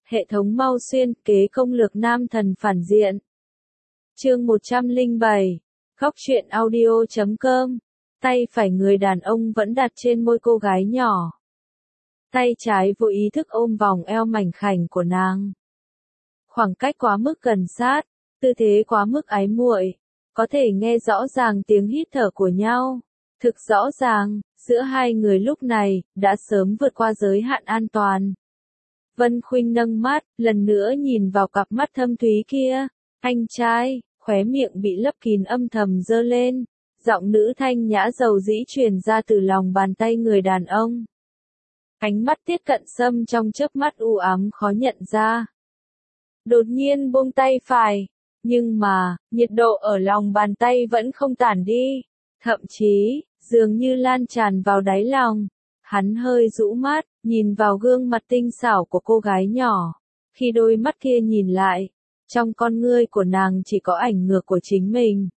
Hệ thống mau xuyên kế công lược nam thần phản diện. Chương 107. Góc truyện audio.com. Tay phải người đàn ông vẫn đặt trên môi cô gái nhỏ. Tay trái vô ý thức ôm vòng eo mảnh khảnh của nàng. Khoảng cách quá mức gần sát, tư thế quá mức ái muội, có thể nghe rõ ràng tiếng hít thở của nhau. Thực rõ ràng, giữa hai người lúc này, đã sớm vượt qua giới hạn an toàn. Vân Khuynh nâng mắt, lần nữa nhìn vào cặp mắt thâm thúy kia. Anh trai, khóe miệng bị lấp kín âm thầm giơ lên. Giọng nữ thanh nhã dầu dĩ truyền ra từ lòng bàn tay người đàn ông. Ánh mắt Tiết Cận Sâm trong chớp mắt u ám khó nhận ra. Đột nhiên buông tay phải, nhưng mà, nhiệt độ ở lòng bàn tay vẫn không tản đi. Thậm chí, dường như lan tràn vào đáy lòng. Hắn hơi rũ mắt, nhìn vào gương mặt tinh xảo của cô gái nhỏ. Khi đôi mắt kia nhìn lại, trong con ngươi của nàng chỉ có ảnh ngược của chính mình.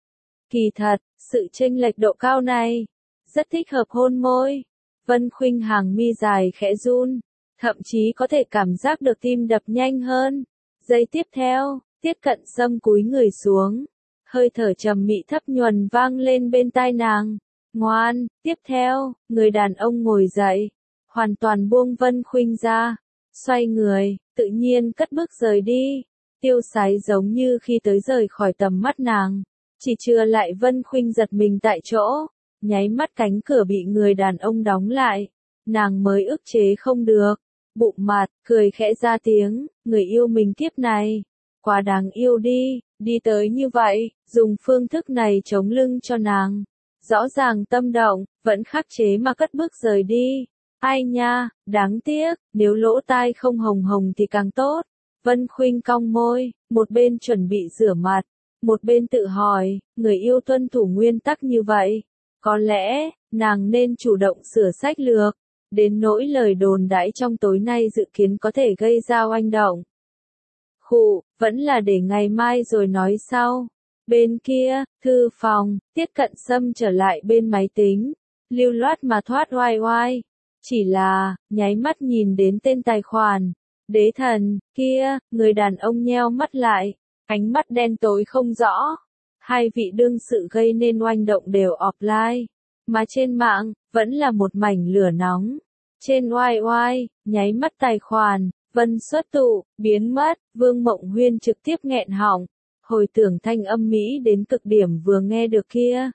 Kỳ thật, sự chênh lệch độ cao này, rất thích hợp hôn môi. Vân Khuynh hàng mi dài khẽ run, thậm chí có thể cảm giác được tim đập nhanh hơn. Giây tiếp theo, Tiết Cận Sâm cúi người xuống. Hơi thở trầm mị thấp nhuần vang lên bên tai nàng. Ngoan, tiếp theo, người đàn ông ngồi dậy, hoàn toàn buông Vân Khuynh ra, xoay người, tự nhiên cất bước rời đi, tiêu sái giống như khi tới rời khỏi tầm mắt nàng, chỉ chừa lại Vân Khuynh giật mình tại chỗ, nháy mắt cánh cửa bị người đàn ông đóng lại, nàng mới ức chế không được, bụng mặt, cười khẽ ra tiếng, người yêu mình kiếp này, quá đáng yêu đi tới như vậy, dùng phương thức này chống lưng cho nàng. Rõ ràng tâm động, vẫn khắc chế mà cất bước rời đi. Ai nha, đáng tiếc, nếu lỗ tai không hồng hồng thì càng tốt. Vân Khuynh cong môi, một bên chuẩn bị rửa mặt, một bên tự hỏi, người yêu tuân thủ nguyên tắc như vậy. Có lẽ, nàng nên chủ động sửa sách lược, đến nỗi lời đồn đãi trong tối nay dự kiến có thể gây ra oanh động. Vẫn là để ngày mai rồi nói sau. Bên kia, thư phòng, Tiết Cận Sâm trở lại bên máy tính, lưu loát mà thoát oai oai. Chỉ là, nháy mắt nhìn đến tên tài khoản, đế thần, kia, người đàn ông nheo mắt lại, ánh mắt đen tối không rõ. Hai vị đương sự gây nên oanh động đều offline, mà trên mạng, vẫn là một mảnh lửa nóng. Trên oai oai, nháy mắt tài khoản, Vân xuất tụ, biến mất, Vương Mộng Huyên trực tiếp nghẹn họng. Hồi tưởng thanh âm mỹ đến cực điểm vừa nghe được kia.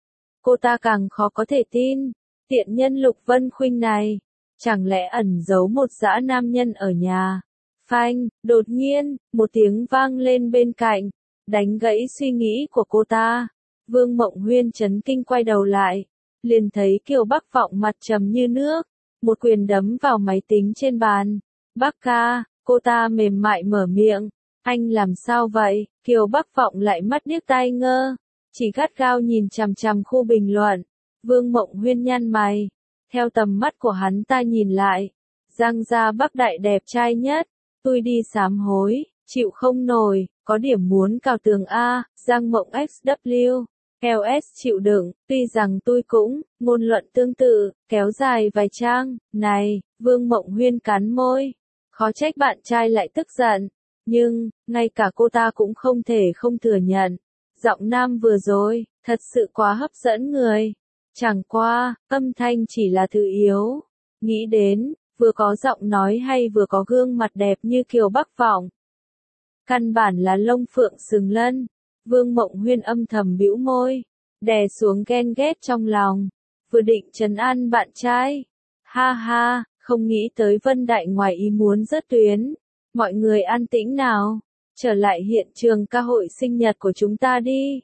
Cô ta càng khó có thể tin, tiện nhân Lục Vân Khuynh này, chẳng lẽ ẩn giấu một dã nam nhân ở nhà. Phanh, đột nhiên, một tiếng vang lên bên cạnh, đánh gãy suy nghĩ của cô ta. Vương Mộng Huyên chấn kinh quay đầu lại, liền thấy Kiều Bắc Vọng mặt trầm như nước, một quyền đấm vào máy tính trên bàn. Bác ca, cô ta mềm mại mở miệng. Anh làm sao vậy? Kiều Bắc Vọng lại mắt điếc tai ngơ, chỉ gắt gao nhìn chằm chằm khu bình luận. Vương Mộng Huyên nhăn mày, theo tầm mắt của hắn ta nhìn lại, Giang gia Bắc đại đẹp trai nhất, tôi đi sám hối, chịu không nổi, có điểm muốn cào tường A, Giang Mộng XW, LS chịu đựng, tuy rằng tôi cũng, ngôn luận tương tự, kéo dài vài trang, này, Vương Mộng Huyên cắn môi, khó trách bạn trai lại tức giận. Nhưng, ngay cả cô ta cũng không thể không thừa nhận. Giọng nam vừa rồi, thật sự quá hấp dẫn người. Chẳng qua, âm thanh chỉ là thứ yếu. Nghĩ đến, vừa có giọng nói hay vừa có gương mặt đẹp như Kiều Bắc Vọng. Căn bản là lông phượng sừng lân. Vương Mộng Huyên âm thầm bĩu môi, đè xuống ghen ghét trong lòng. Vừa định trấn an bạn trai. Ha ha, không nghĩ tới Vân Đại ngoài ý muốn rớt tuyến. Mọi người an tĩnh nào, trở lại hiện trường ca hội sinh nhật của chúng ta đi.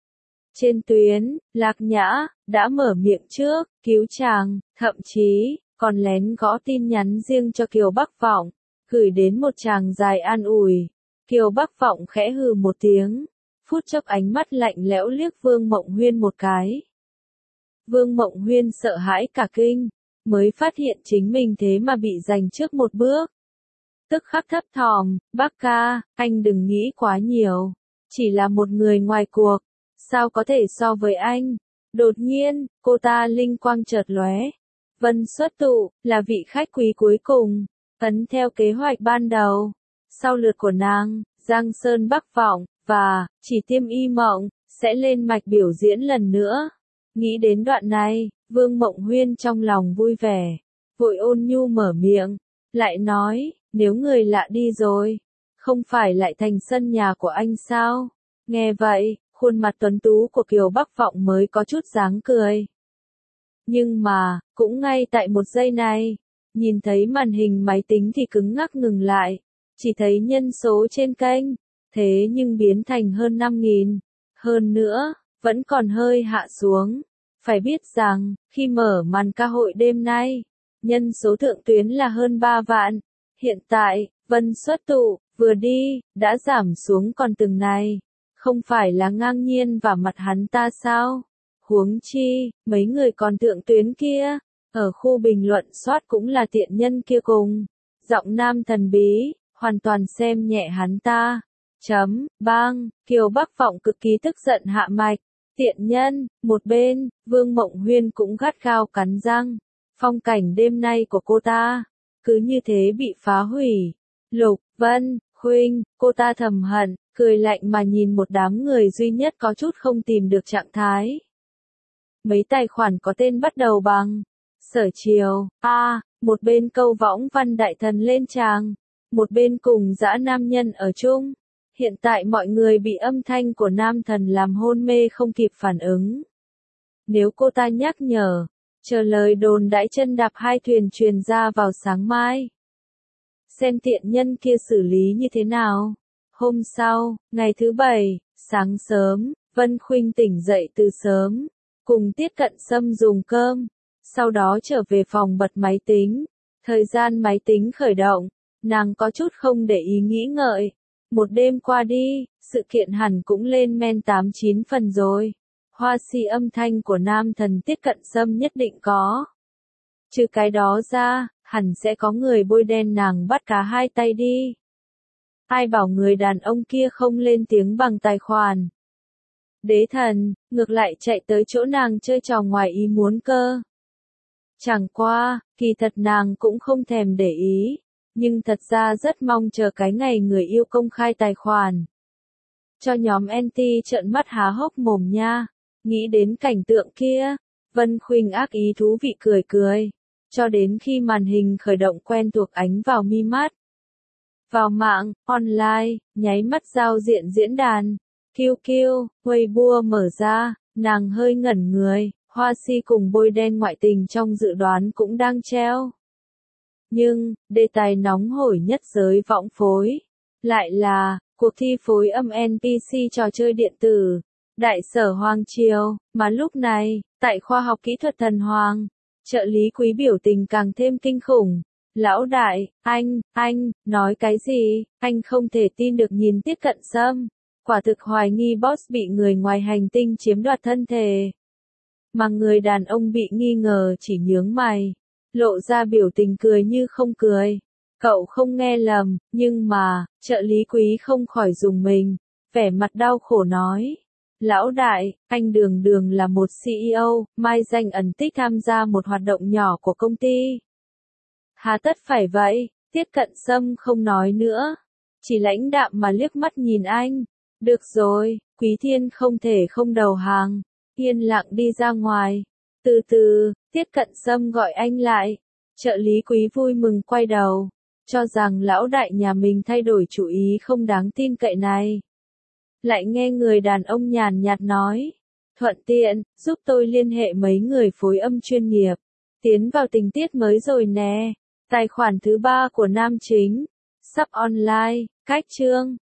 Trên tuyến, Lạc Nhã, đã mở miệng trước, cứu chàng, thậm chí, còn lén gõ tin nhắn riêng cho Kiều Bắc Vọng, gửi đến một chàng dài an ủi. Kiều Bắc Vọng khẽ hừ một tiếng, phút chốc ánh mắt lạnh lẽo liếc Vương Mộng Huyên một cái. Vương Mộng Huyên sợ hãi cả kinh, mới phát hiện chính mình thế mà bị giành trước một bước. Tức khắc thấp thỏm, bác ca, anh đừng nghĩ quá nhiều, chỉ là một người ngoài cuộc, sao có thể so với anh. Đột nhiên, cô ta linh quang chợt lóe. Vân xuất tụ, là vị khách quý cuối cùng. Ấn theo kế hoạch ban đầu, sau lượt của nàng, Giang Sơn Bắc Vọng, và Chỉ Tiêm Y Mộng, sẽ lên mạch biểu diễn lần nữa. Nghĩ đến đoạn này, Vương Mộng Huyên trong lòng vui vẻ, vội ôn nhu mở miệng, lại nói, nếu người lạ đi rồi, không phải lại thành sân nhà của anh sao? Nghe vậy, khuôn mặt tuấn tú của Kiều Bắc Vọng mới có chút dáng cười. Nhưng mà, cũng ngay tại một giây này, nhìn thấy màn hình máy tính thì cứng ngắc ngừng lại, chỉ thấy nhân số trên kênh, thế nhưng biến thành hơn 5.000, hơn nữa, vẫn còn hơi hạ xuống. Phải biết rằng, khi mở màn ca hội đêm nay, nhân số thượng tuyến là hơn 3 vạn, hiện tại, Vân Xuất Tụ, vừa đi, đã giảm xuống còn từng này, không phải là ngang nhiên vào mặt hắn ta sao? Huống chi, mấy người còn thượng tuyến kia, ở khu bình luận soát cũng là tiện nhân kia cùng. Giọng nam thần bí, hoàn toàn xem nhẹ hắn ta. Bang, Kiều Bắc Vọng cực kỳ tức giận hạ mạch. Tiện nhân, một bên, Vương Mộng Huyên cũng gắt gao cắn răng. Phong cảnh đêm nay của cô ta, cứ như thế bị phá hủy. Lục, Vân, Khuynh, cô ta thầm hận, cười lạnh mà nhìn một đám người duy nhất có chút không tìm được trạng thái. Mấy tài khoản có tên bắt đầu bằng Sở Triều, một bên câu võng văn đại thần lên tràng, một bên cùng dã nam nhân ở chung. Hiện tại mọi người bị âm thanh của nam thần làm hôn mê không kịp phản ứng. Nếu cô ta nhắc nhở, chờ lời đồn đãi chân đạp hai thuyền truyền ra vào sáng mai. Xem tiện nhân kia xử lý như thế nào. Hôm sau, ngày thứ Bảy, sáng sớm, Vân Khuynh tỉnh dậy từ sớm, cùng Tiết Cận Sâm dùng cơm, sau đó trở về phòng bật máy tính. Thời gian máy tính khởi động, nàng có chút không để ý nghĩ ngợi. Một đêm qua đi, sự kiện hẳn cũng lên men 8-9 phần rồi. Hoa si âm thanh của nam thần Tiết Cận Sâm nhất định có. Trừ cái đó ra, hẳn sẽ có người bôi đen nàng bắt cá hai tay đi. Ai bảo người đàn ông kia không lên tiếng bằng tài khoản. Đế thần, ngược lại chạy tới chỗ nàng chơi trò ngoài ý muốn cơ. Chẳng qua, kỳ thật nàng cũng không thèm để ý. Nhưng thật ra rất mong chờ cái ngày người yêu công khai tài khoản. Cho nhóm NT trợn mắt há hốc mồm nha. Nghĩ đến cảnh tượng kia, Vân Khuynh ác ý thú vị cười cười. Cho đến khi màn hình khởi động quen thuộc ánh vào mi mắt. Vào mạng, online, nháy mắt giao diện diễn đàn. QQ, Weibo mở ra, nàng hơi ngẩn người. Hoa si cùng bôi đen ngoại tình trong dự đoán cũng đang treo. Nhưng, đề tài nóng hổi nhất giới võng phối, lại là, cuộc thi phối âm NPC trò chơi điện tử, Đại Sở Hoàng Triều, mà lúc này, tại khoa học kỹ thuật Thần Hoàng, trợ lý Quý biểu tình càng thêm kinh khủng. Lão đại, anh, nói cái gì, anh không thể tin được nhìn Tiết Cận Sâm, quả thực hoài nghi boss bị người ngoài hành tinh chiếm đoạt thân thể. Mà người đàn ông bị nghi ngờ chỉ nhướng mày. Lộ ra biểu tình cười như không cười. Cậu không nghe lầm, nhưng mà, trợ lý Quý không khỏi rùng mình, vẻ mặt đau khổ nói. Lão đại, anh đường đường là một CEO, mai danh ẩn tích tham gia một hoạt động nhỏ của công ty. Hà tất phải vậy, Tiết Cận Sâm không nói nữa. Chỉ lãnh đạm mà liếc mắt nhìn anh. Được rồi, Quý Thiên không thể không đầu hàng. Yên lặng đi ra ngoài. Từ từ, Tiết Cận Sâm gọi anh lại. Trợ lý Quý vui mừng quay đầu, cho rằng lão đại nhà mình thay đổi chủ ý không đáng tin cậy này. Lại nghe người đàn ông nhàn nhạt nói, thuận tiện, giúp tôi liên hệ mấy người phối âm chuyên nghiệp, tiến vào tình tiết mới rồi nè. Tài khoản thứ 3 của nam chính, sắp online, cách chương.